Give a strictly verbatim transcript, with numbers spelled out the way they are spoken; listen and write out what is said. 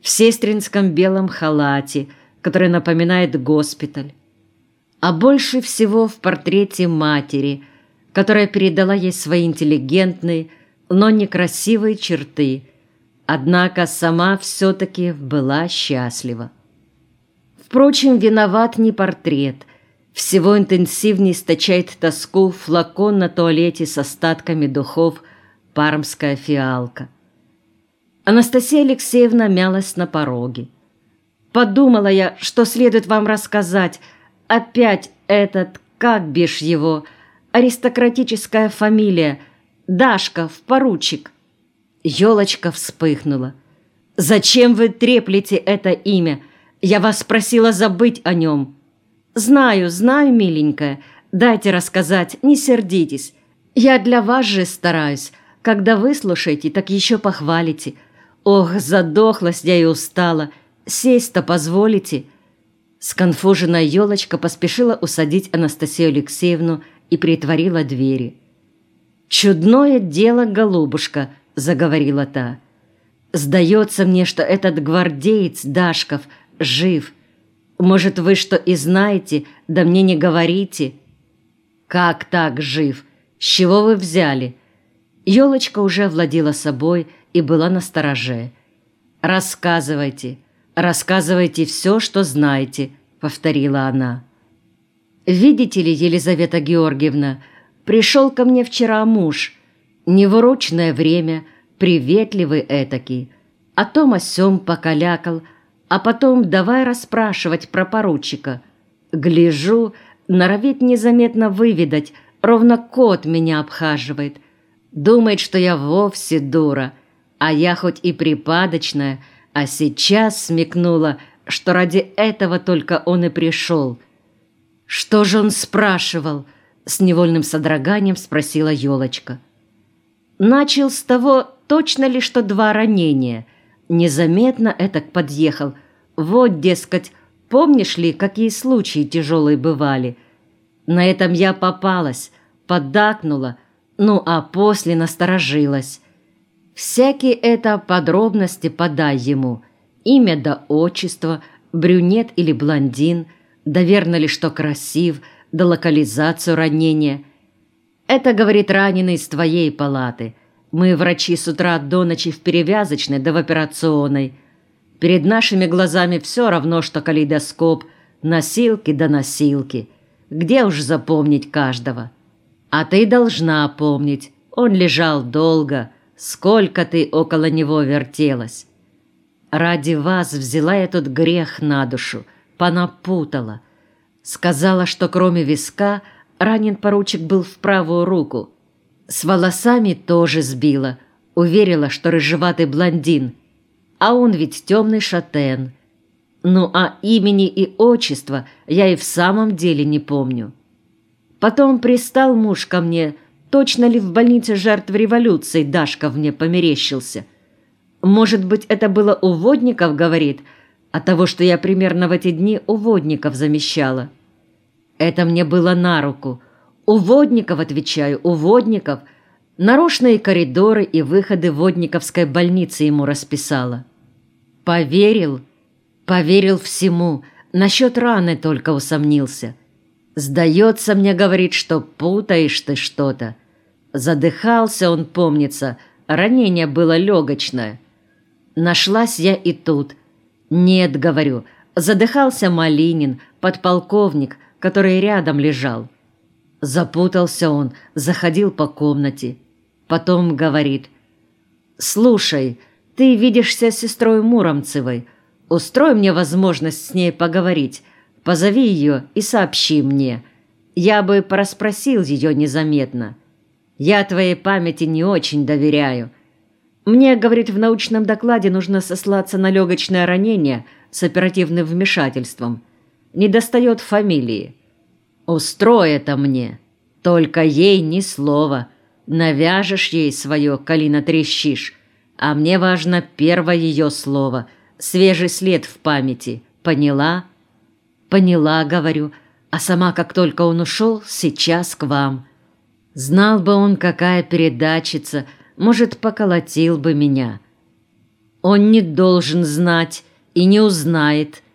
сестринском белом халате, который напоминает госпиталь. А больше всего в портрете матери, которая передала ей свои интеллигентные, но некрасивые черты, однако сама все-таки была счастлива. Впрочем, виноват не портрет. Всего интенсивнее источает тоску флакон на туалете с остатками духов «Пармская фиалка». Анастасия Алексеевна мялась на пороге. «Подумала я, что следует вам рассказать. Опять этот, как бишь его, аристократическая фамилия, Дашков, поручик». Ёлочка вспыхнула. «Зачем вы треплете это имя? Я вас просила забыть о нем». «Знаю, знаю, миленькая. Дайте рассказать, не сердитесь. Я для вас же стараюсь. Когда выслушаете, так еще похвалите. Ох, задохлась я и устала. Сесть-то позволите?» Сконфуженная Ёлочка поспешила усадить Анастасию Алексеевну и притворила двери. «Чудное дело, голубушка», — заговорила та. «Сдается мне, что этот гвардеец Дашков жив. Может, вы что и знаете, да мне не говорите». «Как так жив? С чего вы взяли?» Ёлочка уже овладела собой и была настороже. «Рассказывайте, рассказывайте все, что знаете», — повторила она. «Видите ли, Елизавета Георгиевна, пришел ко мне вчера муж. Не в урочное время, приветливый этакий. О том о сём покалякал, а потом давай расспрашивать про поручика. Гляжу, норовит незаметно выведать, ровно кот меня обхаживает. Думает, что я вовсе дура, а я хоть и припадочная, а сейчас смекнула, что ради этого только он и пришел». «Что же он спрашивал?» — с невольным содроганием спросила Ёлочка. «Начал с того, точно ли, что два ранения. Незаметно этак подъехал. Вот, дескать, помнишь ли, какие случаи тяжелые бывали? На этом я попалась, поддакнула, ну а после насторожилась. Всякие это подробности подай ему. Имя да отчество, брюнет или блондин, да верно ли, что красив, да локализацию ранения. Это, говорит, раненый из твоей палаты. Мы, врачи, с утра до ночи в перевязочной да в операционной. Перед нашими глазами все равно, что калейдоскоп, носилки да носилки. Где уж запомнить каждого? А ты должна помнить, он лежал долго, сколько ты около него вертелась. Ради вас взяла я тут грех на душу, понапутала. Сказала, что кроме виска ранен поручик был в правую руку. С волосами тоже сбила, уверила, что рыжеватый блондин, а он ведь темный шатен. Ну а имени и отчества я и в самом деле не помню. Потом пристал муж ко мне, точно ли в больнице жертв революции Дашков мне померещился. Может быть, это было у Водников, говорит, от того, что я примерно в эти дни у Водников замещала. Это мне было на руку. У Водников, отвечаю, у Водников. Нарочные коридоры и выходы Водниковской больницы ему расписала. Поверил, поверил всему, насчет раны только усомнился. Сдается мне, говорит, что путаешь ты что-то. Задыхался он, помнится, ранение было легочное. Нашлась я и тут. Нет, говорю, задыхался Малинин, подполковник, который рядом лежал. Запутался он, заходил по комнате. Потом говорит: «Слушай, ты видишься с сестрой Муромцевой. Устрой мне возможность с ней поговорить. Позови ее и сообщи мне. Я бы порасспросил ее незаметно. Я твоей памяти не очень доверяю. Мне, говорит, в научном докладе нужно сослаться на легочное ранение с оперативным вмешательством. Недостает фамилии. Устрой это мне. Только ей ни слова. Навяжешь ей свое, коли натрещишь. А мне важно первое ее слово. Свежий след в памяти. Поняла?» «Поняла, — говорю, — а сама, как только он ушел, сейчас к вам. Знал бы он, какая передачица, может, поколотил бы меня». Он не должен знать и не узнает,